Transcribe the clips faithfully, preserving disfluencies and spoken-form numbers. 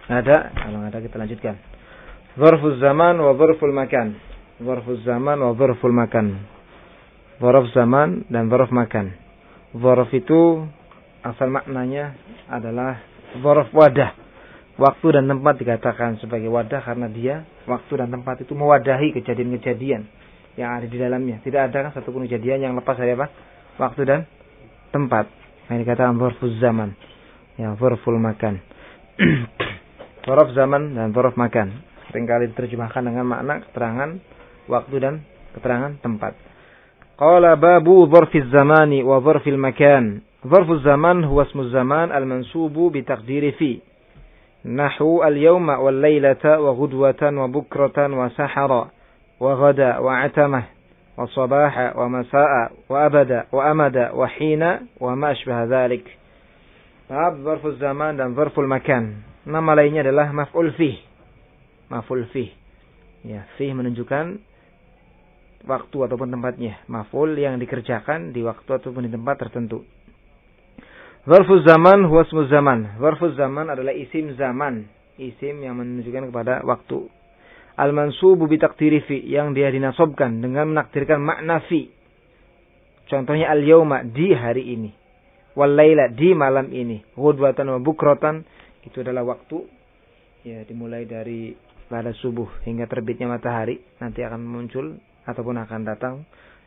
Ada? Kalau ada kita lanjutkan. Dzarfuz zaman wa dzarful makan. Dzarfuz zaman wa dzarful makan. Dzarf zaman dan dzarf makan. Dzarf itu asal maknanya adalah dzarf wadah. Waktu dan tempat dikatakan sebagai wadah karena dia waktu dan tempat itu mewadahi kejadian-kejadian yang ada di dalamnya. Tidak ada kan satupun kejadian yang lepas dari apa? Waktu dan tempat. Yang dikatakan dzarfuz zaman. Ya, dzarful makan. Dzarf zaman dan dzarf makan. Seringkali diterjemahkan dengan makna keterangan waktu dan keterangan tempat. Qala babu dzarfiz zamani wa dzarfil makan. Dzarfuz zaman huwa ismuz zaman al-mansubu bi taqdiri fi. Nahu al-yawma wal laylata wa ghudwatan wa bukratan wa sahara wa ghada wa atamah wa sabaha wa masaa wa abada wa amada wa hina wa ma ashbaha dhalik. Bab dzarfuz zaman dan dzarful makan. Nama lainnya adalah maf'ul fih. Maf'ul fih. Ya, fih menunjukkan waktu ataupun tempatnya. Maf'ul yang dikerjakan di waktu ataupun di tempat tertentu. Dzarfuz zaman huwa ismuz zaman. Dzarfuz zaman adalah isim zaman, isim yang menunjukkan kepada waktu. Al-mansubu bi taqdiri fi, yang dia dinasabkan dengan menakdirkan makna fi. Contohnya al-yauma, di hari ini. Wal laila, di malam ini. Ghudwatan wa bukratan, itu adalah waktu. Ya, dimulai dari pada subuh hingga terbitnya matahari, nanti akan muncul ataupun akan datang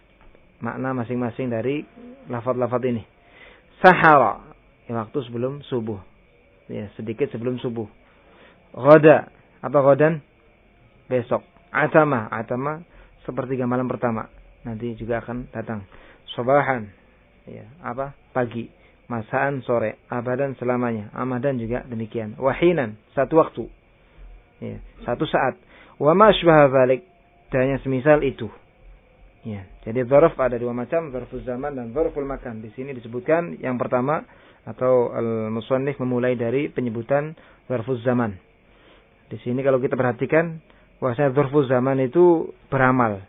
makna masing-masing dari lafaz-lafaz ini. Sahara, ya, waktu sebelum subuh. Ya, sedikit sebelum subuh. Ghada, apa ghadan? Besok. Atama, atama sepertiga malam pertama. Nanti juga akan datang. Sabahan, ya, apa? Pagi. Masaan, sore. Abadan, selamanya. Amadan juga demikian. Wahinan, satu waktu. Ya, satu saat. Wa ma ashbaha dzalik, dan yang semisal itu. Ya, jadi dzarf ada dua macam, dzarfuz zaman dan dzarful makan. Di sini disebutkan yang pertama atau al-musannif memulai dari penyebutan dzarfuz zaman. Di sini kalau kita perhatikan bahwa dzarfuz zaman itu beramal.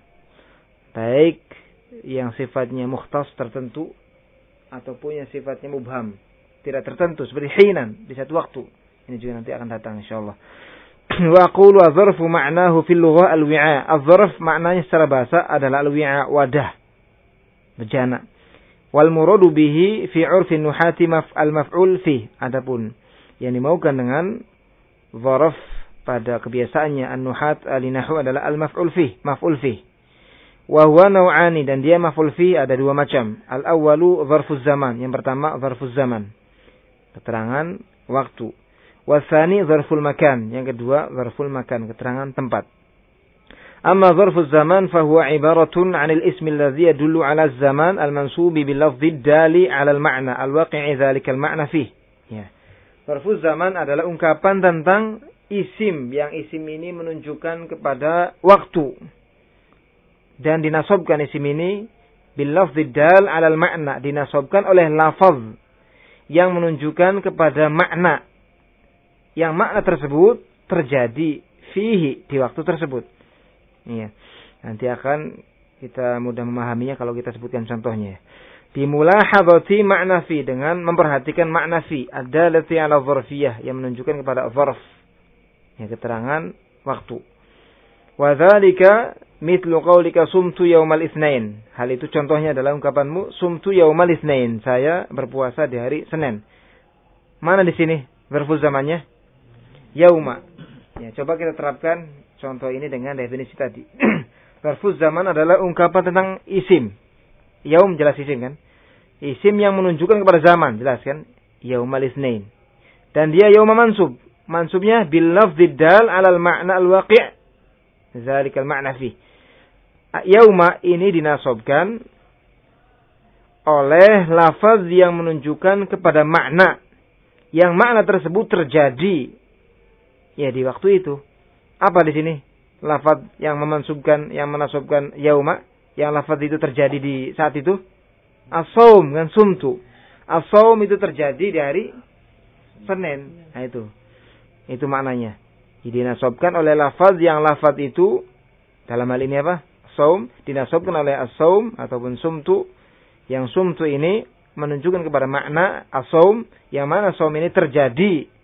Baik yang sifatnya mukhtas tertentu ataupun yang sifatnya mubham, tidak tertentu seperti hinan, di satu waktu. Ini juga nanti akan datang insyaallah. Wa aqulu dzarfu ma'nahu fil lughah al-wi'a. Dzarf maknanya secara bahasa adalah al-wi'a, wadah, bejana. Wal muradu bihi fi 'urfin nuhati maf'al maf'ul fi. Adapun yang dimaukan dengan dzarf pada kebiasaannya an-nuhat al-nahwu adalah al-maf'ul fi, maf'ul fi. Wa huwa naw'ani, dan dia maf'ul fi ada dua macam. Al-awwalu dzarfuz zaman, yang pertama dzarfuz zaman, keterangan waktu. Wasani dzarful makan, yang kedua dzarful makan, keterangan tempat. Amma dzarfuz zaman fahuwa ibaratun 'anil ismi alladhi yadullu 'ala az-zaman al-mansubi bil lafdhi dali 'ala al-ma'na al-waqi'i dzalika al-ma'na fih. Ya. Dzarfuz zaman adalah ungkapan tentang isim, yang isim ini menunjukkan kepada waktu dan dinasabkan isim ini bil lafdhi dal 'ala al-ma'na, dinasabkan oleh lafaz yang menunjukkan kepada makna, yang makna tersebut terjadi fihi, di waktu tersebut. Iya. Nanti akan kita mudah memahaminya kalau kita sebutkan contohnya. Bimulahadhati makna fi, dengan memperhatikan makna fi, ad-dalati 'ala dzarfiyah, yang menunjukkan kepada dzarf, ya, keterangan waktu. Wa dzalika mithlu qaulika sumtu yaumal itsnain. Hal itu contohnya adalah ungkapanmu sumtu yaumal itsnain, saya berpuasa di hari Senin. Mana di sini dzarfuz zamannya? Yauma. Ya, coba kita terapkan contoh ini dengan definisi tadi. Dzarfuz zaman adalah ungkapan tentang isim. Yaum jelas isim kan? Isim yang menunjukkan kepada zaman, jelas kan? Yaumal itsnain. Dan dia yauma mansub. Mansubnya bil lafdzi dal 'alal ma'na al-waqi'. Zalikal ma'na fi. Yauma ini dinasabkan oleh lafaz yang menunjukkan kepada makna, yang makna tersebut terjadi, ya, di waktu itu. Apa di sini? Lafaz yang memansubkan, yang menasabkan yauma, yang lafaz itu terjadi di saat itu. As-saum dan sumtu. As-saum itu terjadi di hari Senin. Nah, itu. Itu maknanya. Jadi dinasabkan oleh lafaz yang lafaz itu dalam hal ini apa? Saum dinasabkan oleh as-saum ataupun sumtu. Yang sumtu ini menunjukkan kepada makna as-saum, yang mana saum ini terjadi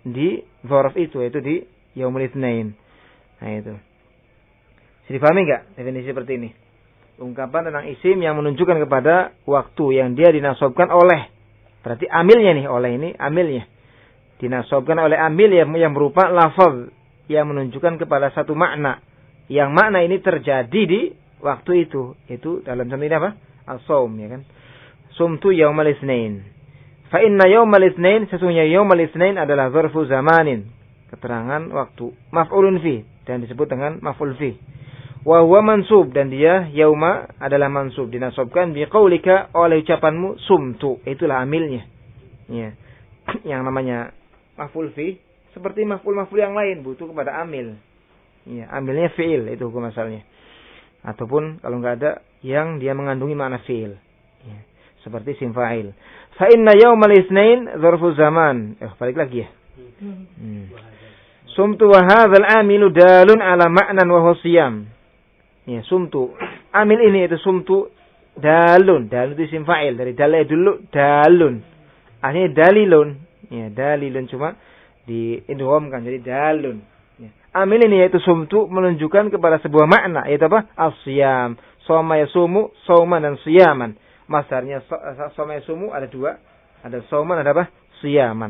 di dzaraf itu, yaitu di yaumul itsnain. Nah itu. Bisa dipahami enggak definisi seperti ini? Ungkapan tentang isim yang menunjukkan kepada waktu yang dia dinasobkan oleh. Berarti amilnya nih, oleh ini amilnya. Dinasobkan oleh amil yang, yang berupa lafaz yang menunjukkan kepada satu makna. Yang makna ini terjadi di waktu itu. Itu dalam contoh ini apa? As-saum, ya kan? Sumtu yaumal itsnain. Fa inna yaumal itsnain, sesungguhnya yaumal itsnain adalah dzarfu zamanin. Keterangan waktu. Maf'ulun fi, dan disebut dengan maf'ul fi. Wa huwa mansub, dan dia yauma adalah mansub, dinasobkan bi qaulika oleh ucapanmu sumtu. Itulah amilnya. Ya. Yang namanya maf'ul fi seperti maf'ul-maf'ul yang lain butuh kepada amil. Ya, amilnya fi'il, itu hukum asalnya. Ataupun kalau enggak ada yang dia mengandungi makna fi'il. Ya. Seperti sim fa'il. Fa inna yaumal itsnain dzarfu zaman. Eh, balik lagi ya. Hmm. Sumtu wa hadzal amilu dalun ala ma'nan wa huwa siyam. Ya, sumtu. Amil ini itu sumtu dalun. Dalun itu isim fa'il. Dari dalai dulu dalun. Akhirnya dalilun. Ya, dalilun cuma diidghamkan jadi dalun. Ya. Amil ini yaitu sumtu menunjukkan kepada sebuah makna. Yaitu apa? As-siyam. Soma yasumu, sauman dan siyaman. Masdarnya soma yasumu ada dua. Ada sauman, ada apa? Siyaman.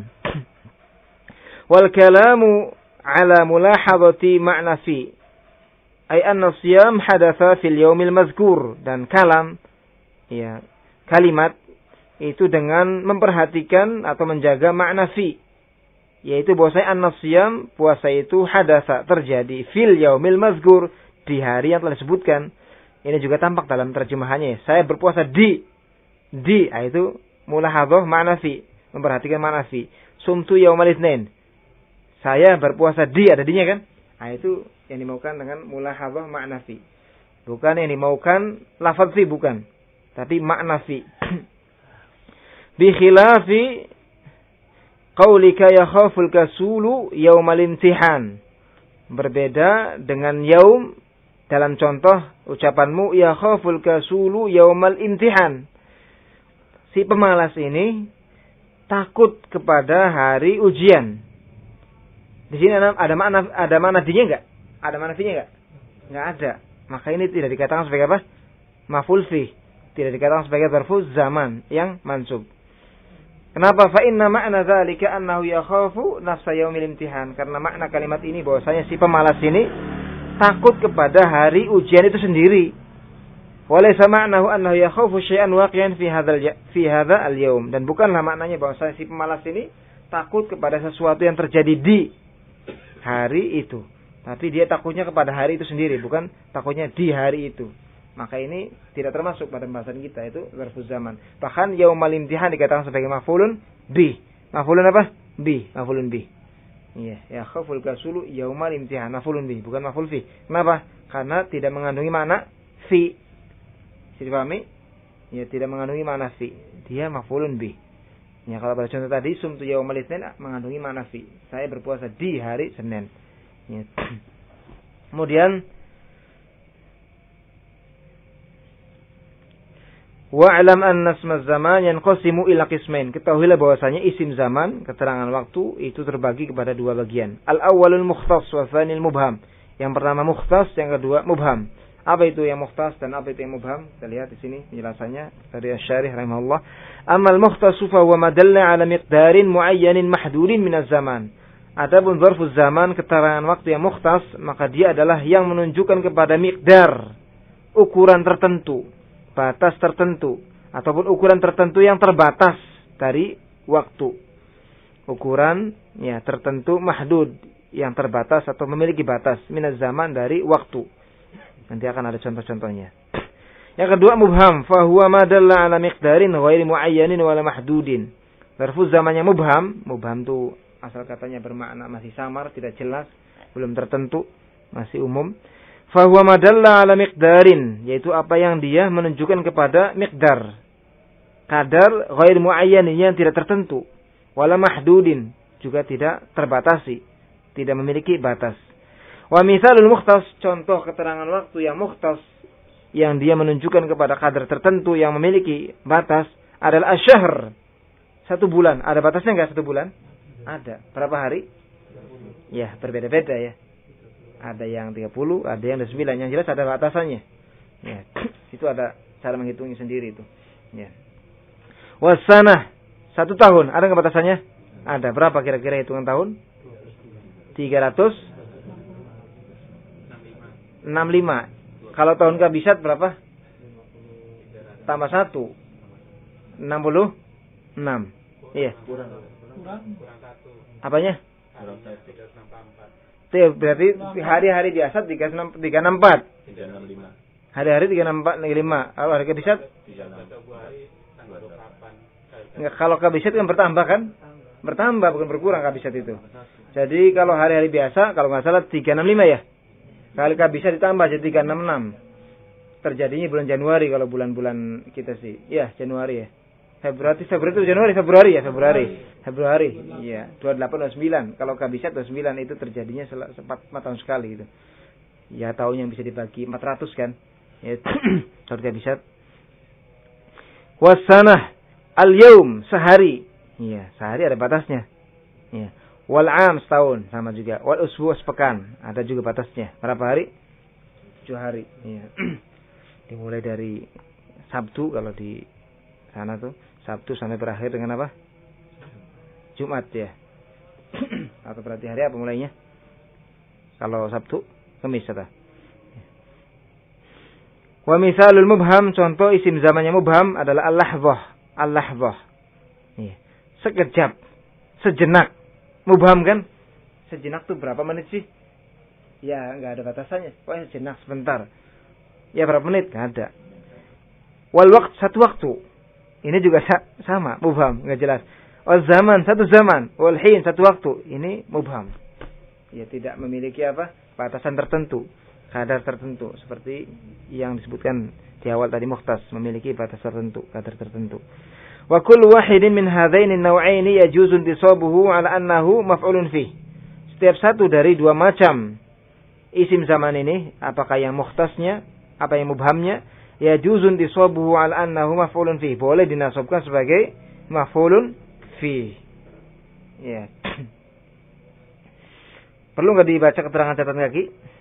Wal kalamu ala mulahadati ma'na fi. Ay anna siyam hadatha fil yaumil mazkur, dan kalam ya kalimat itu dengan memperhatikan atau menjaga makna fi, yaitu bahwasanya anna siyam puasa itu hadatha terjadi fil yaumil mazkur di hari yang telah disebutkan. Ini juga tampak dalam terjemahannya. Saya berpuasa di di itu mulahadhah makna fi, memperhatikan makna fi. Sumtu yaumal itsnain. Saya berpuasa di, ada dinya kan? Nah, itu yang dimaukan dengan mulahadhah makna fi. Bukan yang dimaukan lafaz fi, bukan. Tapi makna fi. Bi khilafi qaulika yakhaful kasulu yaumal imtihan. Berbeda dengan yaum dalam contoh ucapanmu yakhaful kasulu yaumal imtihan. Si pemalas ini takut kepada hari ujian. Di sini ada, ada makna ada makna dinya enggak? Ada makna finya enggak? Enggak ada. Maka ini tidak dikatakan sebagai apa? Maf'ul fi. Tidak dikatakan sebagai dzarfu zaman yang mansub. Kenapa? Fa inna ma'na dzalika annahu yakhafu nafsa yaumil imtihan. Karena makna kalimat ini bahwasanya si pemalas ini takut kepada hari ujian itu sendiri. Walaysa ma'nahu annahu yakhafu syai'an waqi'an fi hadzal fi hadzal yaum. Dan bukanlah maknanya bahwasanya si pemalas ini takut kepada sesuatu yang terjadi di hari itu. Tapi dia takutnya kepada hari itu sendiri, bukan takutnya di hari itu. Maka ini tidak termasuk pada pembahasan kita, itu dzarfuz zaman. Bahkan yaumal imtihan dikatakan sebagai maf'ulun bi. Maf'ulun apa? Bi, maf'ulun bi. Iya, ya khaful kasulu yaumal imtihan, maf'ulun bi, bukan maf'ul fi. Kenapa? Karena tidak mengandungi makna fi. Bisa dipahami? Ya, tidak mengandungi makna fi. Dia maf'ulun bi. Ya, kalau pada contoh tadi sumtu yaumal itsnain mengandungi makna fi. Saya berpuasa di hari Senin. Ya. Kemudian wa'lam anna isma zaman yanqasimu ila qismain. Ketahuilah bahwasanya isim zaman, keterangan waktu itu terbagi kepada dua bagian. Al-awwalul mukhtas wa tsanil mubham. Yang pertama mukhtas, yang kedua mubham. Apa itu yang mukhtas dan apa itu yang mubham? Kita lihat di sini penjelasannya dari Asy-Syarih rahimahullah. Amal mukhtasu fa huwa madalla ala miqdarin muayyanin mahdudin minaz zaman. Adapun dzarfuz zaman, keterangan waktu yang mukhtas, maka dia adalah yang menunjukkan kepada miqdar, ukuran tertentu, batas tertentu, ataupun ukuran tertentu yang terbatas dari waktu. Ukuran ya tertentu mahdud, yang terbatas atau memiliki batas minaz zaman dari waktu. Nanti akan ada contoh-contohnya. Yang kedua mubham, fa huwa ma dalla ala miqdarin ghairi muayyanin wala mahdudin. Dzarfuz zamannya mubham, mubham itu asal katanya bermakna masih samar, tidak jelas, belum tertentu, masih umum. Fa huwa ma dalla ala miqdarin, yaitu apa yang dia menunjukkan kepada miqdar. Kadar ghairi muayyanin yang tidak tertentu, wala mahdudin, juga tidak terbatasi, tidak memiliki batas. Wa mithalul mukhtas, contoh keterangan waktu yang mukhtas yang dia menunjukkan kepada kadar tertentu yang memiliki batas adalah asy-syahr. Satu bulan. Ada batasnya enggak satu bulan? Ada. Berapa hari? Ya, berbeda-beda ya. Ada yang tiga puluh, ada yang dua puluh sembilan. Yang jelas ada batasannya. Ya. Itu ada cara menghitungnya sendiri itu. Ya. Wasanah. Satu tahun. Ada nggak batasannya? Ada. Berapa kira-kira hitungan tahun? tiga ratus enam puluh lima. Kalau tahun kabisat berapa? Tambah satu. enam puluh enam. Iya. Apanya? Itu berarti hari-hari biasa tiga enam empat. Hari-hari tiga enam empat lima. Kalau hari kabisat? Enggak, kalau kabisat kan bertambah kan? Bertambah bukan berkurang kabisat itu. Jadi kalau hari-hari biasa kalau nggak salah tiga enam lima ya. Kali kabisat ditambah jadi tiga enam enam. Terjadinya bulan Januari kalau bulan-bulan kita sih. Ya, Januari ya. Februari, Februari itu Januari, Februari ya, Februari. Februari. Iya, dua puluh delapan dua puluh sembilan. Kalau kabisat dua puluh sembilan itu terjadinya empat tahun sekali gitu. Ya, tahun yang bisa dibagi empat ratus kan. Ya, tahun kabisat. Wasanah al-yaum sehari. Iya, sehari ada batasnya. Iya. Wal am setahun sama juga. Wal usbu sepekan ada juga batasnya. Berapa hari? tujuh hari. Iya. Dimulai dari Sabtu kalau di sana tuh, Sabtu sampai berakhir dengan apa? Jumat ya. Atau berarti hari apa mulainya? Kalau Sabtu, Kamis atau? Wa misalul mubham, contoh isim zamannya mubham adalah al-lahzah. Al-lahzah. Iya. Sekejap, sejenak. Mubham kan? Sejenak tuh berapa menit sih? Ya, enggak ada batasannya. Pokoknya sejenak sebentar. Ya berapa menit? Enggak ada. Wal waqt, satu waktu. Ini juga sama, mubham, enggak jelas. Wal zaman, satu zaman. Wal hin, satu waktu. Ini mubham. Ya tidak memiliki apa? Batasan tertentu, kadar tertentu seperti yang disebutkan di awal tadi mukhtas, memiliki batas tertentu, kadar tertentu. Wa kullu wahidin min hadzaini an-naw'aini yajuzu intisabuhu 'ala annahu maf'ulun fi. Setiap satu dari dua macam isim zaman ini, apakah yang mukhtasnya, apa yang mubhamnya, yajuzu intisabuhu 'ala annahu maf'ulun fi. Boleh dinasabkan sebagai maf'ulun fi. Ya. Perlu enggak dibaca keterangan catatan kaki?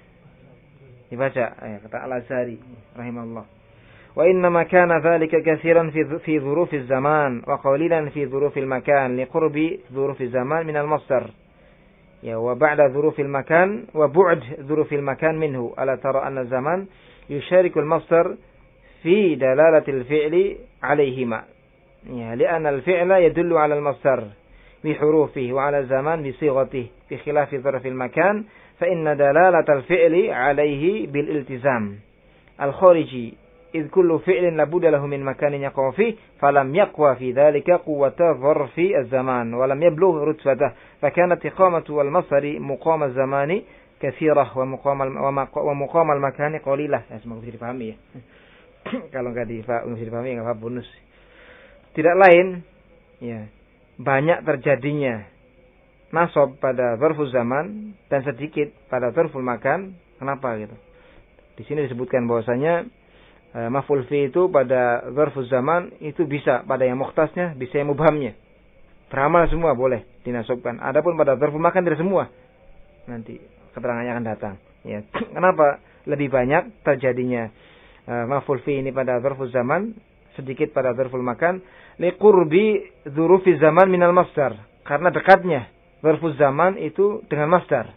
Dibaca, ya, kata Al-Azhari rahimahullah. وإنما كان ذلك كثيرا في في ظروف الزمان وقليلا في ظروف المكان لقرب ظروف الزمان من المصدر يا وبعد ظروف المكان وبعد ظروف المكان منه ألا ترى أن الزمان يشارك المصدر في دلالة الفعل عليهما يا لأن الفعل يدل على المصدر بحروفه وعلى الزمان بصيغته بخلاف ظرف المكان فإن دلالة الفعل عليه بالالتزام الخارجي إذ كل فعل لابد له من مكان يقع فيه فلم يقوى في ذلك قوة ظرف الزمان ولم يبلغ رتبته فكانت إقامة المصدر مقام الزمان كثيرة ومقام ومقام المكان قليلة. Ya, semoga bisa dipahami ya. Kalau nggak dipahami nggak apa bonus. Tidak lain, ya, banyak terjadinya nasab pada dzarful zaman dan sedikit pada dzarful makan. Kenapa gitu? Di sini disebutkan bahwasanya maf'ul fi itu pada dzarfuz zaman itu bisa pada yang mukhtasnya, bisa yang mubhamnya. Beramal semua boleh dinasabkan. Adapun pada dzarful makan tidak semua. Nanti keterangannya akan datang. Ya. Kenapa lebih banyak terjadinya uh, maf'ul fi ini pada dzarfuz zaman, sedikit pada dzarful makan? Liqurbi dzurufiz zaman minal masdar. Karena dekatnya dzarfuz zaman itu dengan masdar.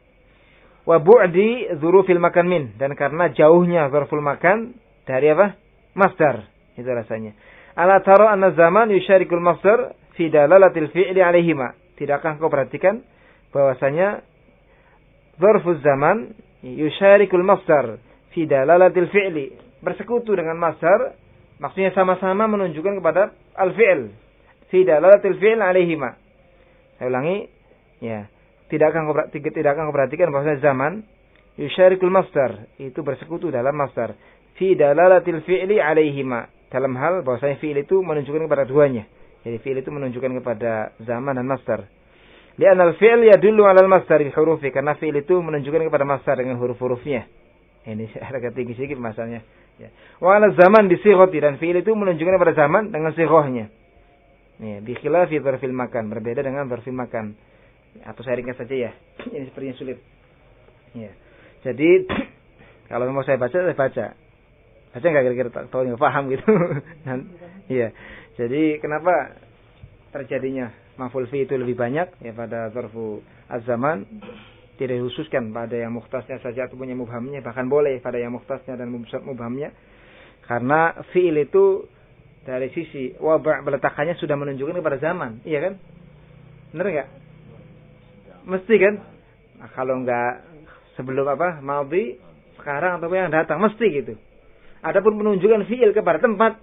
Wa bu'di dzurufil makan min, dan karena jauhnya dzarful makan dari apa? Masdar. Itu rasanya. Ala tara anna zaman yusyarikul masdar fi dalalatil fi'li alaihima. Tidakkah kau perhatikan bahwasanya dzarfuz zaman yusyarikul masdar fi dalalatil fi'li, bersekutu dengan masdar, maksudnya sama-sama menunjukkan kepada al-fi'l fi dalalatil fi'li alaihima. Saya ulangi, ya. Tidakkah kau tidakkah kau perhatikan bahwasanya zaman yusyarikul masdar itu bersekutu dalam masdar fi dalalatil fi'li alaihima, dalam hal bahwasanya fi'il itu menunjukkan kepada duanya. Jadi fi'il itu menunjukkan kepada zaman dan masdar. Li'anna al-fi'l yadullu 'ala al-masdar bi hurufi, karena fi'il itu menunjukkan kepada masdar dengan huruf-hurufnya. Ini agak tinggi sedikit masalahnya. Ya. Wa 'ala zaman bi sighati, dan fi'il itu menunjukkan kepada zaman dengan sighahnya. Ya, bi khilafi dzarfil makan, berbeda dengan dzarfil makan. Atau saya ringkas saja ya. Ini sepertinya sulit. Ya. Jadi kalau mau saya baca, saya baca. Baca enggak kira-kira tahu enggak paham gitu. Iya. Jadi kenapa terjadinya maf'ul fi itu lebih banyak ya pada dzarfu az-zaman, tidak dikhususkan pada yang mukhtasnya saja atau punya mubhamnya, bahkan boleh pada yang mukhtasnya dan mubhamnya. Karena fi'il itu dari sisi waba' peletakannya sudah menunjukkan kepada zaman, iya kan? Benar enggak? Mesti kan? Nah, kalau enggak sebelum apa? Madhi, sekarang atau yang datang, mesti gitu. Adapun menunjukkan fi'il kepada tempat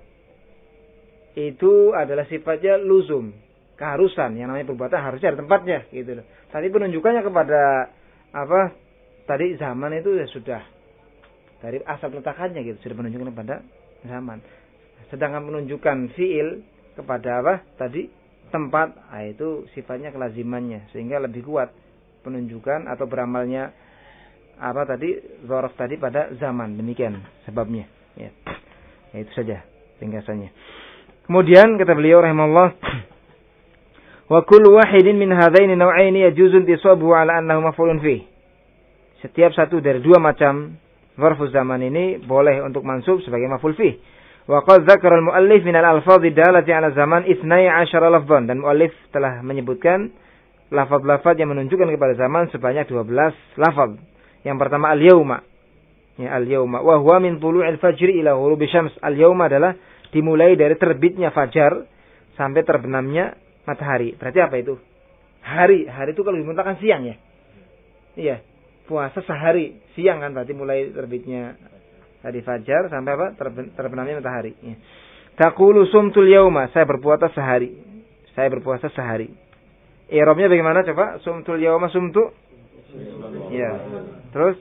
itu adalah sifatnya luzum, keharusan, yang namanya perbuatan harusnya ada tempatnya gitu loh. Tadi penunjukannya kepada apa? Tadi zaman itu ya sudah dari asal peletakannya gitu, sudah menunjukkan kepada zaman. Sedangkan menunjukkan fi'il kepada apa? Tadi tempat, nah itu sifatnya kelazimannya, sehingga lebih kuat penunjukan atau beramalnya apa tadi dzaraf tadi pada zaman. Demikian sebabnya ya. Ya itu saja ringkasannya. Kemudian kata beliau rahimahullah, wa kullu wahidin min hadaini naw'aini yajuzu intisabuhu ala annahu maf'ulun fi. Setiap satu dari dua macam dzarfuz zaman ini boleh untuk mansub sebagai maf'ul fi. Wa qad dzakara al-muallif min al-alfadhi dalati 'ala zaman ithnai asyara lafdhan, dan muallif telah menyebutkan lafaz-lafaz yang menunjukkan kepada zaman sebanyak dua belas lafaz. Yang pertama al-yauma. Ya, al-yauma wa huwa min tulu'il fajri ila ghurubi syams. Al-yauma adalah dimulai dari terbitnya fajar sampai terbenamnya matahari. Berarti apa itu? Hari. Hari itu kalau dimuntahkan siang ya. Iya. Puasa sehari siang kan, berarti mulai terbitnya tadi fajar sampai apa? Terbenamnya matahari. Ya. Taqulu sumtul yauma, saya berpuasa sehari. Saya berpuasa sehari. I'rabnya bagaimana coba? Sumtul yauma, sumtu. Ya. Terus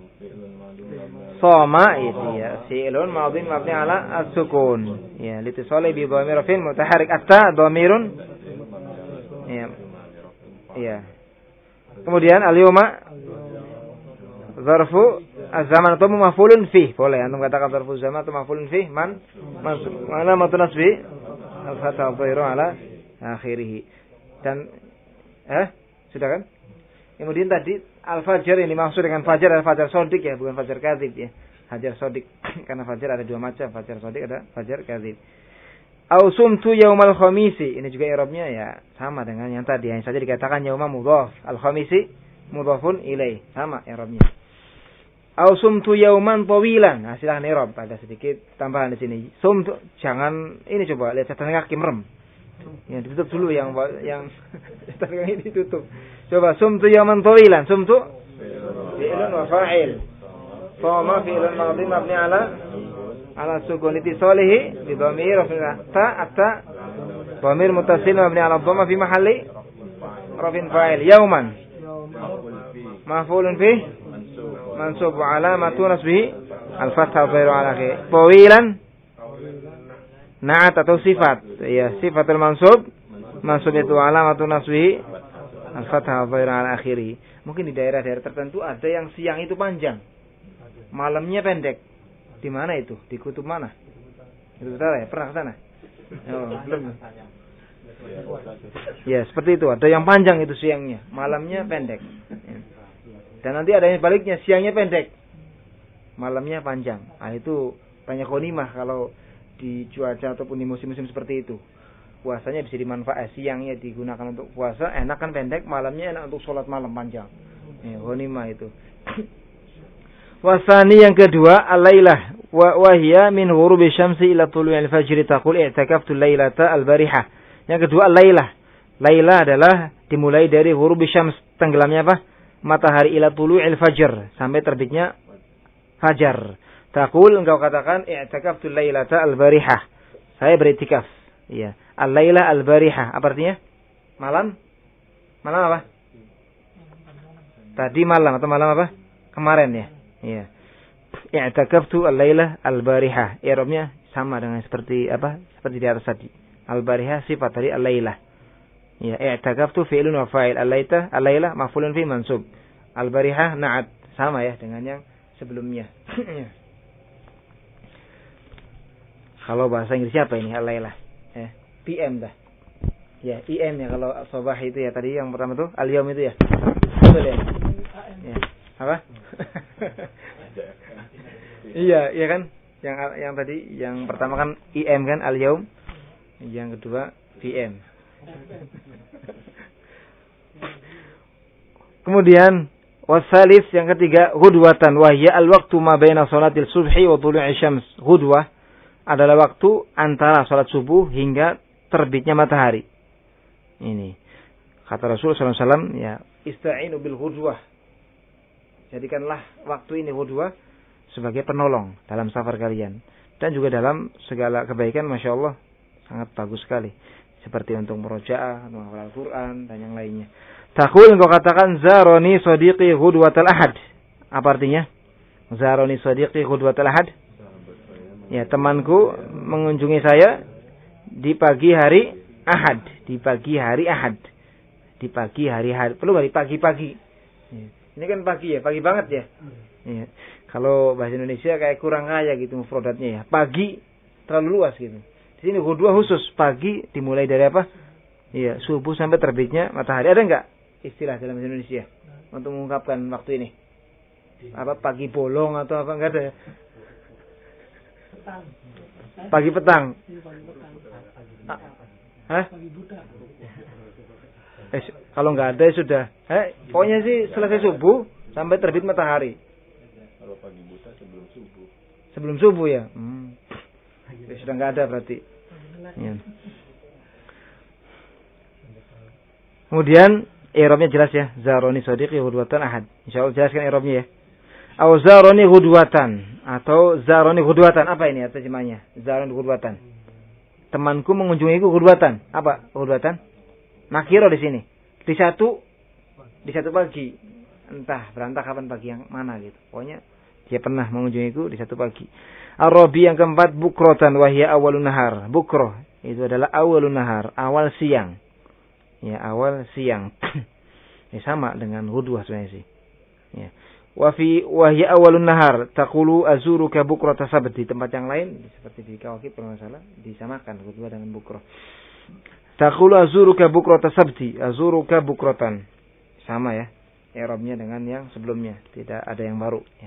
Soma itu ya, fi'lun madhin mabni ala as-sukun. Ya, litisali bi dhamir rafin mutaharrik, atta dhamirun. Ya. Iya. Kemudian al-yawma dzarfu az-zaman atau maf'ulun fi. Boleh antum katakan dzarfu zaman atau maf'ulun fi man mansub. Mana matnasbi al-fatha dhahiru ala akhirih. Dan eh sudah kan? Kemudian tadi al-fajr ini maksud dengan fajar adalah fajar sodik ya, bukan fajar kadzib ya. Fajar sodik karena fajar ada dua macam, fajar sodik ada fajar kadzib. Au sumtu yaumal khamisi, ini juga i'rabnya ya sama dengan yang tadi, yang saja dikatakan yauma mudhaf, al-khamisi mudhafun ilaih, sama i'rabnya. Au sumtu yauman tawilan. Nah, silakan i'rab, ada sedikit tambahan di sini. Sumtu, jangan ini coba lihat catatan kaki merem. Ya, ditutup dulu yang yang catatan ini ditutup. Coba sumtu yauman tawilan, sumtu fi'lun wa fa'il. Shoma fi'lun madhi mabni ala ala sukun ittisalihi bi dhamir rafin ta atta dhamir muttasil mabni ala dhamma fi mahalli rafin fa'il. Yauman maf'ulun fi mansub alamatu nasbihi al-fathah dhairu ala akhir. Tawilan na'at atau sifat. Ya, sifatul mansub. Mansub itu alamatu nasbihi al-fathah dhairu ala akhiri. Mungkin di daerah-daerah tertentu ada yang siang itu panjang, malamnya pendek. Di mana itu? Di kutub mana? Itu utara ya? Pernah ke sana? Oh, belum. Ya, seperti itu. Ada yang panjang itu siangnya, malamnya pendek. Dan nanti ada yang baliknya, siangnya pendek, malamnya panjang. Nah, itu banyak ghanimah kalau di cuaca ataupun di musim-musim seperti itu. Puasanya bisa dimanfaat, siangnya digunakan untuk puasa, enak kan pendek, malamnya enak untuk sholat malam panjang. Ya, ghanimah itu. Wasani yang kedua, al-lailah wa wahya min ghurubi syamsi ila tulu'il fajr taqul i'takaftu lailata al-barihah. Yang kedua al-lailah. Lailah adalah dimulai dari ghurubi syams, tenggelamnya apa? Matahari ila tulu'il fajr, sampai terbitnya fajar. Taqul, engkau katakan i'takaftu lailata al-barihah. Saya beriktikaf. Iya. Al-lailah al-barihah. Apa artinya? Malam? Malam apa? Tadi malam atau malam apa? Kemarin ya. Iya. I'takaftu al-lailah al-barihah. I'rabnya sama dengan seperti apa? Seperti di atas tadi. Al-barihah sifat dari al-lailah. Ya, i'takaftu fi'lun wa fa'il. Al-laita, al-lailah maf'ulun fi mansub. Al-barihah na'at, sama ya dengan yang sebelumnya. Kalau bahasa Inggrisnya apa ini? Al-lailah. Eh, P M dah. Ya, I M ya kalau sobah itu ya tadi yang pertama tuh al-yaum itu ya. Betul ya? Ya. Apa? Iya, iya kan? Yang yang tadi yang pertama kan I M kan al-yaum. Yang kedua V M. Kemudian wasalis yang ketiga ghudwatan wa hiya al-waqtu ma baina salatil subhi wa tulu'i syams. Ghudwah adalah waktu antara salat subuh hingga terbitnya matahari. Ini kata Rasul sallallahu alaihi wasallam ya, ista'inu bil ghudwah. Jadikanlah waktu ini ghudwah sebagai penolong dalam safar kalian dan juga dalam segala kebaikan, masya Allah sangat bagus sekali. Seperti untuk murojaah, menghafal Al-Quran dan yang lainnya. Takul engkau katakan zaroni sadiqi ghudwatal ahad. Apa artinya? Zaroni sadiqi ghudwatal ahad. Ya, temanku mengunjungi saya di pagi hari Ahad, di pagi hari Ahad, di pagi hari hari. Perlu nggak di pagi-pagi? Ya. Ini kan pagi ya, pagi banget ya. Ya. Kalau bahasa Indonesia kayak kurang kaya gitu mufradatnya ya. Pagi terlalu luas gitu. Di sini ghudwah khusus pagi dimulai dari apa? Iya, subuh sampai terbitnya matahari. Ada enggak istilah dalam bahasa Indonesia untuk mengungkapkan waktu ini? Apa pagi bolong atau apa, enggak ada ya? Petang. Pagi petang. Ah. Hah? Pagi buta. Eh, kalau enggak ada ya sudah. Eh, pokoknya sih selesai subuh sampai terbit matahari. Kalau pagi buta sebelum subuh. Sebelum subuh ya. Hmm. Ya, sudah enggak ada berarti. Ya. Kemudian i'rabnya jelas ya. Zaroni sadiqi ghudwatan ahad. Insyaallah jelaskan i'rabnya ya. Au zaroni ghudwatan atau zaroni ghudwatan, apa ini terjemahnya? Zaroni ghudwatan. Temanku mengunjungiku ghudwatan. Apa ghudwatan? Nakiro di sini. Di satu di satu pagi. Entah berantah kapan pagi yang mana gitu. Pokoknya dia pernah mengunjungiku di satu pagi. Ar-rabi yang keempat bukrotan wa hiya awalun nahar. Bukroh itu adalah awalun nahar, awal siang. Ya, awal siang. Ya, sama dengan ghudwah sebenarnya sih. Ya. Wa fi wa hiya awalun nahar taqulu azuruka bukrata sabt. Di tempat yang lain seperti di Kawakib kalau enggak salah disamakan ghudwah dengan bukroh. Taqulu azuruka bukrata sabti, azuruka bukratan. Sama ya. I'rabnya dengan yang sebelumnya, tidak ada yang baru ya.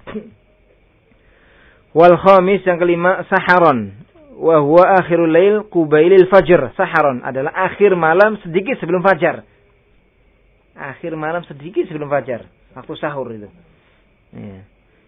Wal khamis yang kelima saharon. Wa huwa akhirul lail qubailil fajr. Saharon adalah akhir malam sedikit sebelum fajar. Akhir malam sedikit sebelum fajar. Waktu sahur itu. Ya.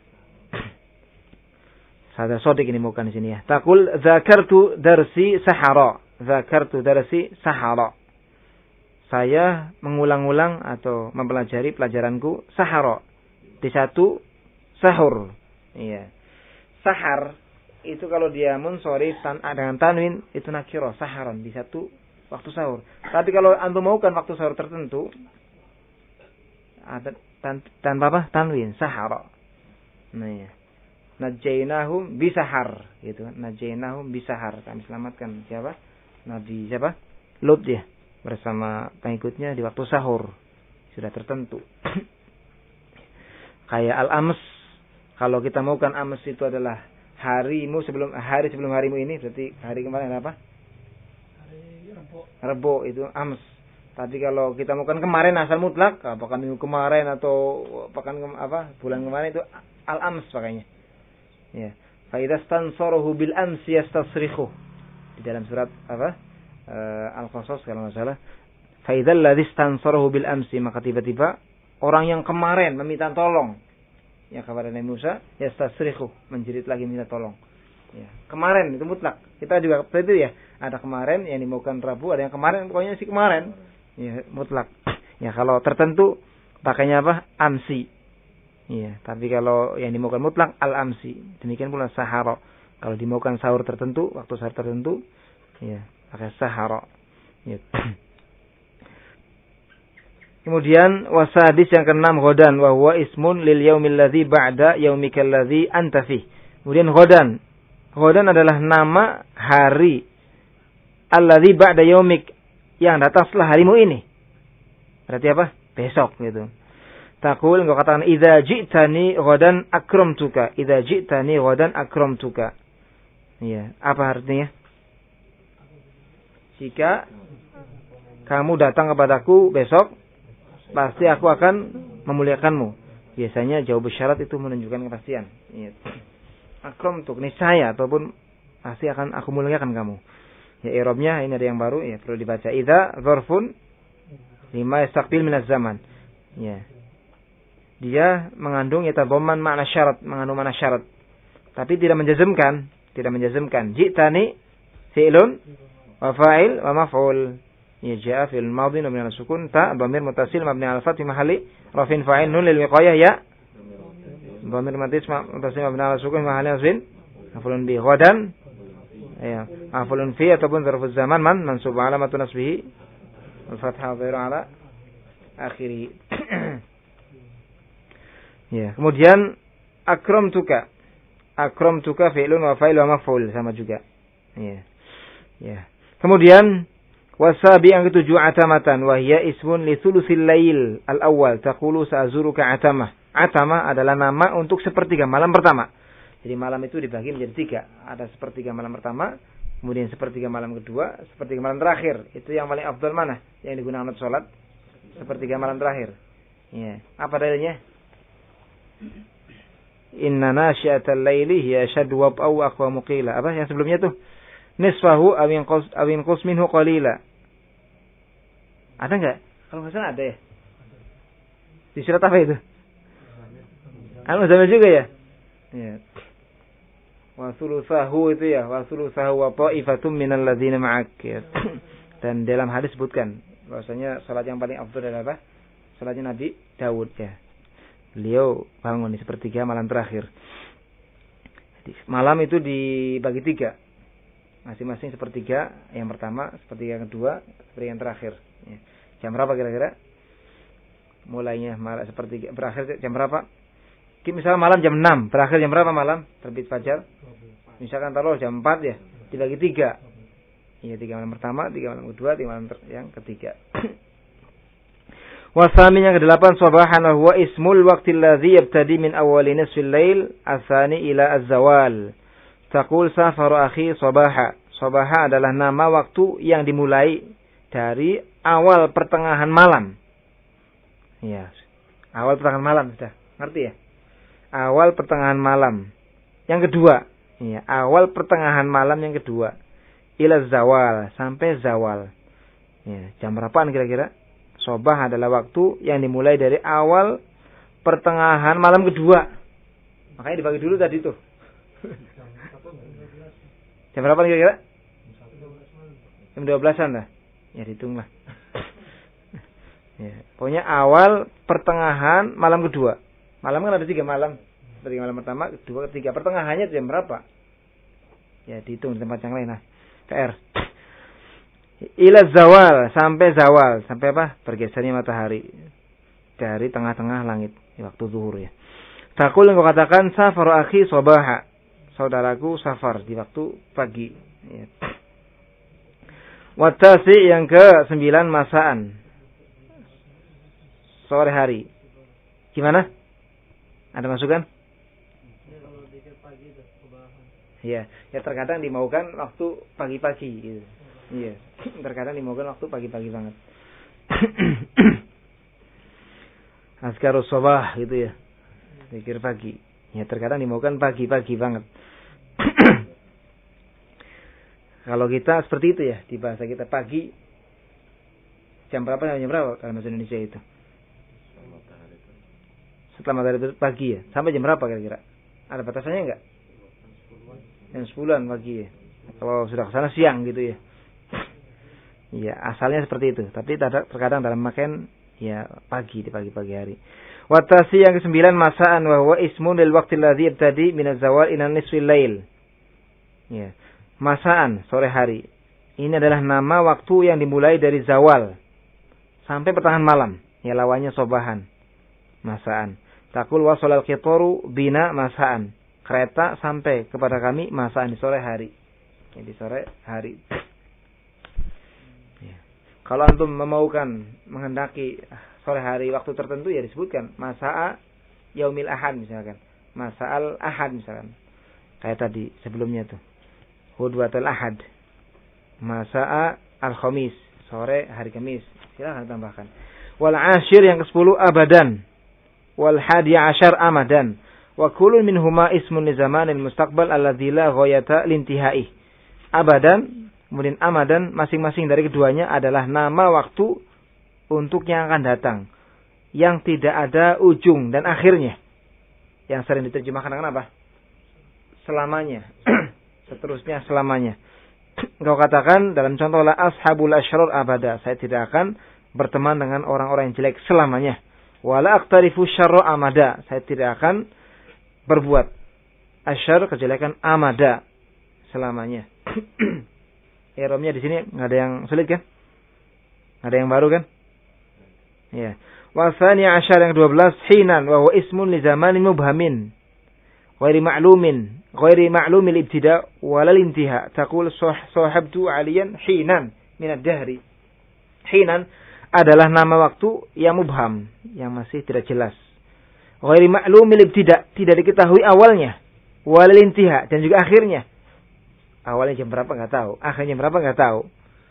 Sada sodik ini bukan di sini ya. Taqul dzakartu darsi sahara. Dzakartu darsi sahara. Saya mengulang-ulang atau mempelajari pelajaranku sahara. Di satu sahur. Iya. Sahar itu kalau dia munsharif tan dengan tanwin itu nakiro saharon di satu waktu sahur. Tapi kalau antum maukan waktu sahur tertentu ada tan, tanpa apa? Tanwin sahara. Nah ya. Najainahum bisahar gitu kan. Najainahum bisahar. Kami selamatkan siapa? Nabi siapa? Lut ya. Bersama pengikutnya di waktu sahur. Sudah tertentu. Kayak al-ams. Kalau kita maukan ams itu adalah harimu sebelum hari sebelum harimu ini, berarti hari kemarin apa? Hari Rebo. Rebo itu ams. Tapi kalau kita maukan kemarin asal mutlak, apakah minggu kemarin atau pekan ke, apa bulan kemarin itu al-ams pakainya. Ya. Fa idza stansaruhu bil amsi yastasrikhu. Di dalam surat apa? Uh, Al-Qasas kalau enggak salah. Fa idzal ladzi stansaruhu bil amsi, maka tiba-tiba orang yang kemarin meminta tolong ya kepada Nabi Musa, yastasrikhu, menjerit lagi minta tolong. Ya, kemarin itu mutlak. Kita juga seperti itu ya. Ada kemarin yang dimaukan Rabu, ada yang kemarin pokoknya si kemarin. Ya, mutlak. Ya, kalau tertentu pakainya apa? Amsi. Ya, tapi kalau yang dimaukan mutlak al-amsi. Demikian pula sahara. Kalau dimaukan sahur tertentu, waktu sahur tertentu, ya, pakai sahara. Ya. Kemudian wasadis yang keenam ghadan wa huwa ismun lil yaumil ladzi ba'da yaumikal ladzi anta fi. Kemudian ghadan. Ghadan adalah nama hari alladzi ba'da yaumik, yang datang setelah harimu ini. Berarti apa? Besok gitu. Taqul engkau katakan idza ji'tani ghadan akramtuka. Idza ji'tani ghadan akramtuka. Iya, apa artinya? Jika kamu datang kepadaku besok, pasti aku akan memuliakanmu. Biasanya jawab syarat itu menunjukkan kepastian. Ya. Akramtuk, niscaya ataupun pasti akan aku muliakan kamu. Ya, i'rabnya ini ada yang baru, ya perlu dibaca. Idza dzarfun lima yastaqbil min az-zaman. Ya. Dia mengandung yatadhamman makna syarat, mengandung makna syarat. Tapi tidak menjazmkan, tidak menjazmkan. Ji'tani fi'lun wa fa'il wa maf'ul. Ya, ja'a fi'il madhi mabni 'ala sukun, ta dhamir muttasil mabni 'ala fath fi mahalli raf'in fa'il, nun lil wiqayah ya. Dhamir muttasil mabni 'ala sukun fi mahalli nasbin maf'ulun bi. Ghadan ya, maf'ulun fi ataupun dzarfuz zaman man mansub 'alamatun nasbihi al-fathah dhahira 'ala akhirih. Ya, kemudian akramtuka. Akramtuka fi'lun wa fa'il wa maf'ul, sama juga. Ya. Ya. Kemudian wasabi yang ketujuh atamatan wa hiya ismun li thulutsil lail al-awwal taqulu sa'zuruka atamah. Atamah adalah nama untuk sepertiga malam pertama. Jadi malam itu dibagi menjadi tiga. Ada sepertiga malam pertama, kemudian sepertiga malam kedua, sepertiga malam terakhir. Itu yang paling afdal mana? Yang digunakan untuk salat sepertiga malam terakhir. Ya. Apa dalilnya? Inna nasyiatal laili hiya ashaddu wab'a wa aqwamu qila. Apa yang sebelumnya tuh? Nisfahu aw yanqus aw yanqus minhu qalila. Ada enggak? Kalau enggak salah ada ya. Di surat apa itu? Al-Muzammil juga ya? Ya. Wa thuluthahu itu ya, wa thuluthahu wa ta'ifatum minal ladzina ma'ak. Dan dalam hadis sebutkan bahwasanya salat yang paling afdal adalah apa? Salatnya Nabi Daud ya. Beliau bangun di sepertiga malam terakhir. Jadi, malam itu dibagi tiga. Masing-masing sepertiga. Yang pertama, sepertiga yang kedua, sepertiga yang terakhir. Ya. Jam berapa kira-kira? Mulainya malam sepertiga, berakhir jam berapa? Misalnya malam jam enam. Berakhir jam berapa malam? Terbit fajar. Misalkan taruh jam empat ya. Dibagi tiga. Ya, tiga malam pertama, tiga malam kedua, tiga malam yang ketiga. Wasami yang kedelapan sabahan wa huwa ismul waqtil ladzi yabtadi min awwali nisfil lail atsani ila az-zawal. Taqul safaru akhi sabaha. Sabaha adalah nama waktu yang dimulai dari awal pertengahan malam. Ya. Awal pertengahan malam sudah. Ngerti ya? Awal pertengahan malam. Yang kedua, ya, awal pertengahan malam yang kedua. Ila zawal, sampai zawal. Ya, jam berapaan kira-kira? Sobah adalah waktu yang dimulai dari awal pertengahan malam kedua. Makanya dibagi dulu tadi tuh. Jam berapa kira-kira? Jam dua belasan lah. Ya dihitung lah. Ya, pokoknya awal pertengahan malam kedua. Malam kan ada tiga malam. Seperti malam pertama, kedua, ketiga. Pertengahannya jam berapa? Ya dihitung di tempat yang lain lah. P R. Ila zawal, sampai zawal, sampai apa? Bergesernya matahari dari tengah-tengah langit di waktu zuhur ya. Takul engkau katakan safaru akhi sabaha. Saudaraku safar di waktu pagi ya. Watasi yang ke sembilan masaan. Sore hari. Gimana? Ada masukan? Ya, ya terkadang dimaukan waktu pagi-pagi gitu. Iya, terkadang dimaukan waktu pagi-pagi banget. Azkarus sabah gitu ya. Zikir pagi. Ya terkadang dimaukan pagi-pagi banget. Kalau kita seperti itu ya, di bahasa kita pagi jam berapa jam berapa kalau bahasa Indonesia itu? Setelah matahari pagi ya. Sampai jam berapa kira-kira? Ada batasannya enggak? Jam sepuluhan pagi ya. Kalau sudah ke sana siang gitu ya. Ya, asalnya seperti itu. Tapi terkadang dalam makan ya pagi di pagi-pagi hari. Watasi yang kesembilan masaan wa huwa ismun lil waqtil ladzi yabtadi min az-zawal ila nisfil lail. Ya. Masaan, sore hari. Ini adalah nama waktu yang dimulai dari zawal sampai pertengahan malam. Ya lawannya sobahan. Masaan. Taqul wasalal qitaru bina masaan. Kereta sampai kepada kami masaan di sore hari. Ya, di sore hari. Kalau antum memaukan menghendaki sore hari waktu tertentu ya disebutkan masa'a yaumil ahad misalkan. Masa'al ahad misalkan. Kayak tadi sebelumnya tuh. Hudwatul ahad. Masa'a al-khamis. sore hari Kamis. Silakan tambahkan. Wal ashir yang kesepuluh abadan. Wal hadi ashar amadan. Wa kullu minhuma ismun li zamanil mustaqbal alladzi la ghayata lintihai. Abadan, kemudian amadan, masing-masing dari keduanya adalah nama waktu untuk yang akan datang. Yang tidak ada ujung dan akhirnya. Yang sering diterjemahkan dengan apa? Selamanya. Seterusnya selamanya. Engkau katakan dalam contoh la ashabul asyror abada. Saya tidak akan berteman dengan orang-orang yang jelek selamanya. Wala aqtarifu syarra amada. Saya tidak akan berbuat asyar kejelekan amada selamanya. Iromnya di sini nggak ada yang sulit kan? Nggak ada yang baru kan? Ya. Wa tsani asyar yang kedua belas hinan wa huwa ismun li zamanin mubhamin. Ghairi ma'lumin, ghairi ma'lumil ibtida walal intiha. Taqul sahabtu aliyan hinan min ad-dahri. Hinan adalah nama waktu yang mubham, yang masih tidak jelas. Ghairi ma'lumil ibtida, tidak diketahui awalnya, walal intiha dan juga akhirnya. Awalnya jam berapa enggak tahu, akhirnya berapa enggak tahu.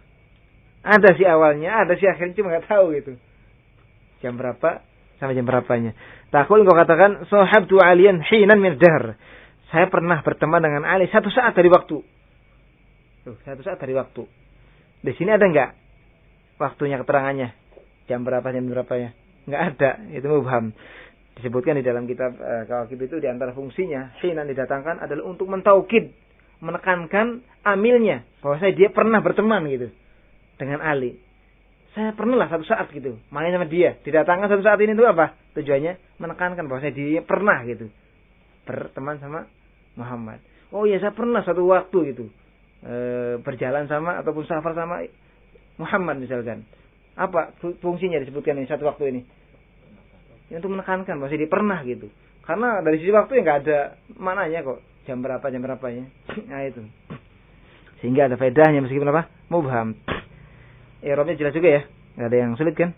Ada sih awalnya, ada sih akhirnya cuma enggak tahu gitu. Jam berapa sampai jam berapanya. Takul engkau katakan sahabtu aliyan hinan min dahr. Saya pernah berteman dengan Ali satu saat dari waktu. Tuh, satu saat dari waktu. Di sini ada enggak waktunya, keterangannya? Jam berapa, jam berapanya? Enggak ada, itu mubham. Disebutkan di dalam kitab uh, Kawakib itu di antara fungsinya hinan didatangkan adalah untuk mentaukid, menekankan amilnya bahwa saya dia pernah berteman gitu dengan Ali. Saya pernah lah satu saat gitu main sama dia. Didatangkan satu saat ini itu apa? Tujuannya menekankan bahwa saya dia pernah gitu berteman sama Muhammad. Oh iya, saya pernah satu waktu gitu e, berjalan sama ataupun safar sama Muhammad misalkan. Apa fungsinya disebutkan ini satu waktu ini? Ya, untuk menekankan bahwa saya dia pernah gitu. Karena dari sisi waktu ya nggak ada mananya kok. Jam berapa, jam berapanya. Nah itu. Sehingga ada faedahnya meskipun apa? Mubham. I'rabnya jelas juga ya. Enggak ada yang sulit kan?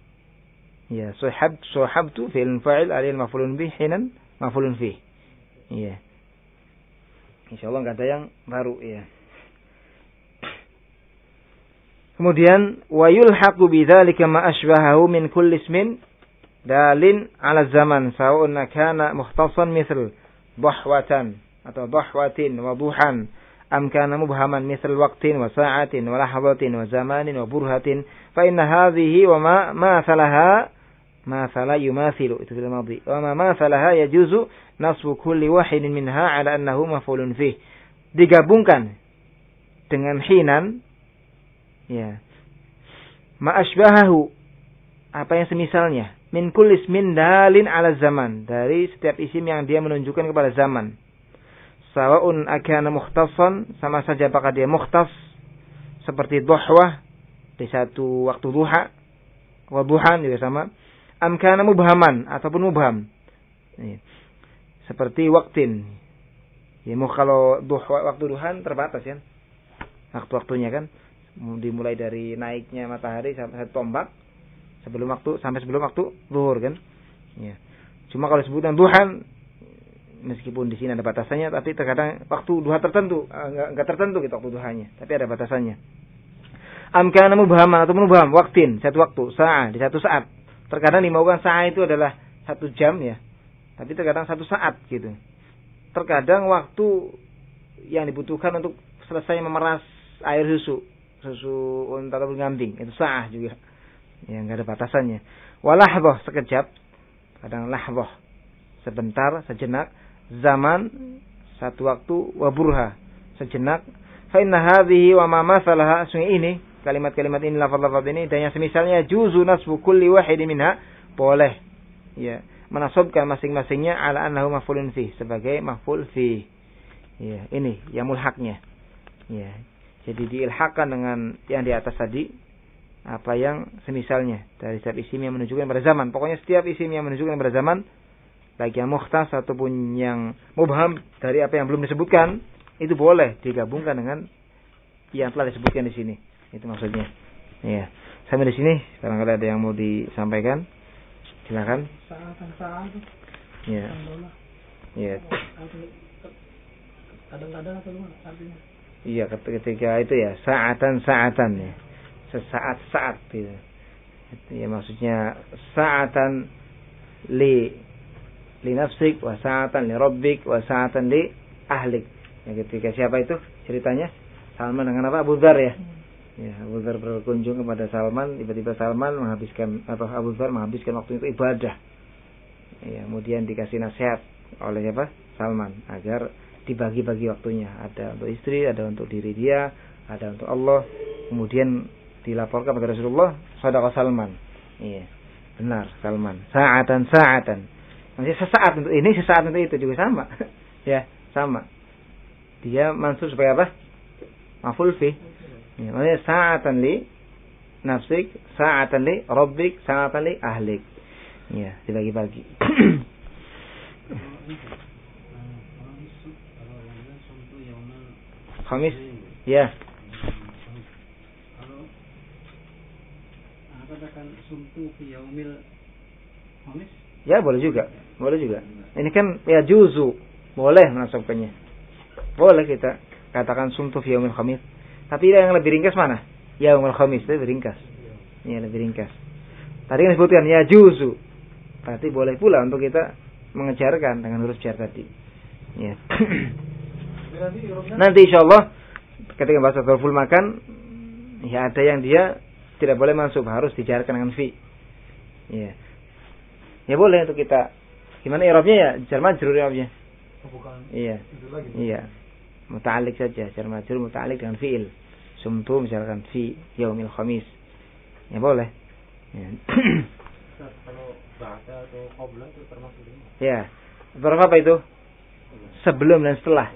Ya, sahab sahabtu fi'il fa'il alil maf'ulun bih hinan maf'ulun fi. Iya. Insyaallah enggak ada yang baru ya. Kemudian wa yulhaqu bidzalika ma ashbahahu min kulli ismin dalin 'ala zaman sawa'un kana mukhtassan misal dhahwatan atau dhahwatin wa duhan am kana mubhaman misal waqtin wa sa'atin wa lahzatin wa zamanin wa burhatin fa inna hadhihi wa ma ma salaha ma sala yumathilu itu fil madhi wa ma ma salaha yajuzu nasbu kulli wahidin minha ala annahu maf'ulun fih. Digabungkan dengan hinan ya ma asbahahu apa yang semisalnya min kulli ismin dalin ala zaman dari setiap isim yang dia menunjukkan kepada zaman. Sawa'un akana mukhtassan, sama saja apakah dia mukhtas seperti dhuhwah di satu waktu duha, wa duhan juga sama. Am kana mubhaman ataupun mubham. Seperti waktin. Ya kalau duha, waktu duhan terbatas kan. Waktu-waktunya kan dimulai dari naiknya matahari sampai satu tombak sebelum waktu sampai sebelum waktu zuhur kan. Ya. Cuma kalau sebutan duhan meskipun di sini ada batasannya, tapi terkadang waktu duha tertentu, enggak, enggak tertentu gitu waktu duhanya, tapi ada batasannya. Am kana mubhaman atau mubham, waktin, satu waktu, sa'ah, di satu saat. Terkadang dimaukan sa'ah itu adalah satu jam ya, tapi terkadang satu saat gitu. Terkadang waktu yang dibutuhkan untuk selesai memeras air susu, susu unta atau kambing, itu sa'ah juga. Ya enggak ada batasannya. Walahdzah, sekejap, kadang lahdzah, sebentar, sejenak. Zaman satu waktu, wa burha sejenak. Fa inna hadhihi wa ma mathalaha, ini kalimat-kalimat ini, lafaz-lafaz ini dan yang semisalnya juzu nasbu kulli wahidin minha, boleh ya menasabkan masing-masingnya ala annahu maf'ulun fi, sebagai maf'ul fi. Ya, ini yang mulhaknya. Ya. Jadi diilhaqkan dengan yang di atas tadi apa yang semisalnya dari setiap isim yang menunjukkan pada zaman. Pokoknya setiap isim yang menunjukkan pada zaman, baik yang mukhtas ataupun yang mubham dari apa yang belum disebutkan, itu boleh digabungkan dengan yang telah disebutkan di sini. Itu maksudnya. Ya. Sampai di sini, barangkali ada yang mau disampaikan. Silakan. Ya. Ya. Kadang-kadang atau artinya? Iya, ketika itu ya, saatan-saatan ya. sesaat-saat gitu. Itu ya maksudnya sa'atan li li nafsik wa sa'atan li rabbik wa sa'atan li ahlik. Ya, ketika siapa itu ceritanya? Salman dengan apa? Abu Dzar ya. Ya, Abu Dzar berkunjung kepada Salman, tiba-tiba Salman menghabiskan atau Abu Dzar menghabiskan waktu itu ibadah. Ya, kemudian dikasih nasihat oleh siapa? Salman agar dibagi-bagi waktunya. Ada untuk istri, ada untuk diri dia, ada untuk Allah. Kemudian dilaporkan kepada Rasulullah, shadaqa Salman. Iya, benar Salman. Sa'atan sa'atan. Maksudnya sesaat untuk ini, sesaat untuk itu juga sama. Ya, sama. Dia mansub sebagai apa? Maf'ul fi. Ya, maksudnya sa'atan li nafsik, sa'atan li rabbik, sa'atan li ahlik. Ya, dibagi-bagi. Khamis. Ya. Katakan sumtu fi yaumil khamis? Ya, boleh juga. Boleh juga. Ini kan ya juzu. Boleh menasabkannya. Boleh kita katakan sumtu fi yaumil khamis. Tapi yang lebih ringkas mana? Yaumil khamis itu lebih ringkas. Ya, lebih ringkas. Tadi kan disebutkan ya juzu. Berarti boleh pula untuk kita mengejarkan dengan huruf jar tadi. Ya. Nanti insyaallah ketika bahasa dzarful makan ya ada yang dia tidak boleh mansub, harus dijarkan dengan fi. Ya. Ya boleh untuk kita. Gimana i'rabnya ya? Jar majrur i'rabnya. Bukan. Iya. Iya. Muta'alliq saja, jar majrur muta'alliq dengan fi'il. Sumtu misalkan fi yaumil khamis. Ya boleh. Ya. Kalau ba'da atau qabla itu termasuk ini. Ya. Berapa apa itu? Sebelum dan setelah.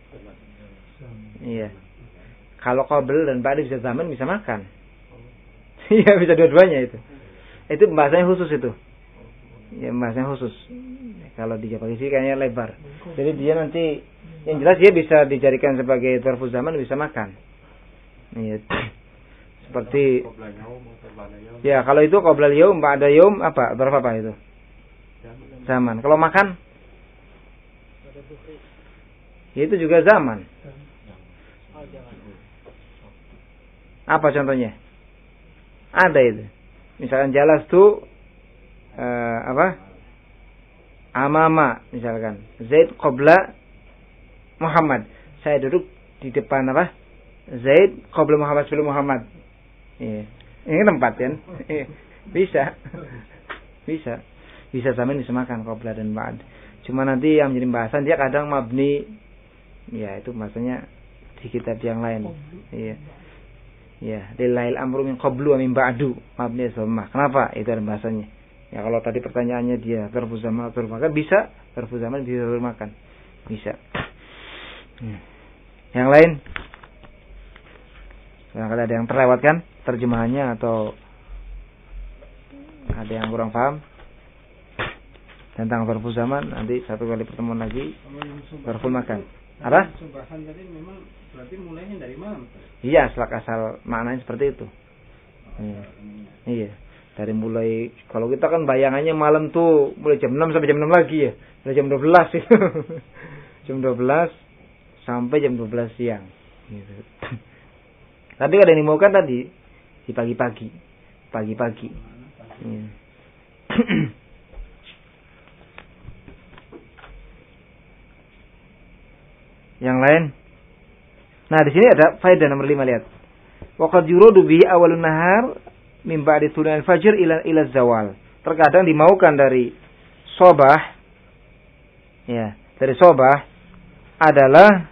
Iya. Kalau qabl dan ba'da bisa zaman bisa makan. Iya, bisa dua-duanya itu. Itu bahasanya khusus itu. Ya, bahasanya khusus. Kalau di Jawa sih kayaknya lebar. Jadi dia nanti yang jelas dia bisa dijadikan sebagai dzarful zaman, bisa makan. Iya. Seperti ya, kalau itu qabla yaum, ba'da yaum apa? Dzarf apa itu? Zaman. Kalau makan? Ya, itu juga zaman. Apa contohnya? Ada itu. Misalkan jalas tuh uh, apa? Amama misalkan. Zaid qabla Muhammad. Saya duduk di depan apa? Zaid qabla Muhammad, sebelum Muhammad. Iya. Ini tempat kan? Bisa. Bisa. Bisa zaman bisa makan qabla dan ba'd. Cuma nanti yang menjadi bahasan dia kadang mabni. Ya, itu maksudnya di kitab yang lain. Iya. Ya, lillail amru min qablu wa min ba'du. Mabni dhamma. Kenapa? Itu ada bahasanya. Ya, kalau tadi pertanyaannya dia dzarful zaman atau makan bisa, dzarful zaman bisa dzarful makan. Bisa. Hmm. Yang lain? Barangkali ada yang terlewatkan terjemahannya atau ada yang kurang paham tentang dzarful zaman, nanti satu kali pertemuan lagi dzarful makan. Apa? Subahan tadi memang berarti mulainya dari malam. Iya, asal asal maknanya seperti itu. Iya. Iya. Dari mulai kalau kita kan bayangannya malam tuh mulai jam enam sampai jam enam lagi ya. Dari jam dua belas itu. jam dua belas sampai jam dua belas siang. Gitu. Tapi ada yang dimaukan tadi di pagi-pagi. Pagi-pagi. Iya. Yang lain? Nah, di sini ada faedah nomor lima, lihat. Wa qad yuradu bihi awalun nahar min ba'di tulul fajr ila ila zawal. Terkadang dimaukan dari sobah, ya, dari sobah adalah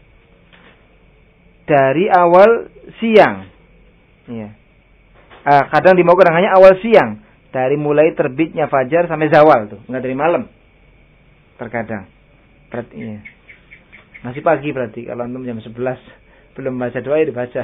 dari awal siang. Ya. Ah, kadang dimaukan hanya awal siang, dari mulai terbitnya fajar sampai zawal tuh, enggak dari malam. Terkadang. Berarti ya. Masih pagi berarti, kalau antum jam sebelas belum baca doa ya dibaca.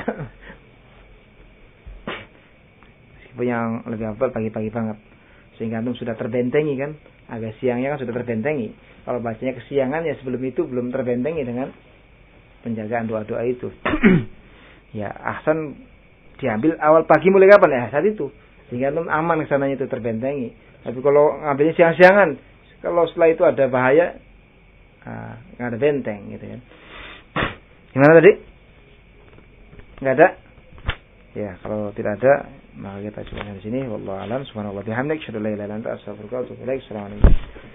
Meskipun yang lebih afdal pagi-pagi banget. Sehingga antum sudah terbentengi kan, agak siangnya kan sudah terbentengi. Kalau bacanya kesiangan ya sebelum itu belum terbentengi dengan penjagaan doa-doa itu. Ya, ahsan diambil awal pagi mulai kapan ya? Saat itu. Sehingga antum aman kesananya itu terbentengi. Tapi kalau ngambilnya siang-siangan, kalau setelah itu ada bahaya, ah, nggak ada benteng gitu kan. Gimana tadi? Nggak ada? Ya, kalau tidak ada maka kita cukupkan di sini. Wallahu a'lam. Subhanallah bihamdik, asyhadu an la ilaha illa anta, astaghfiruka wa atubu ilaik. Assalamualaikum.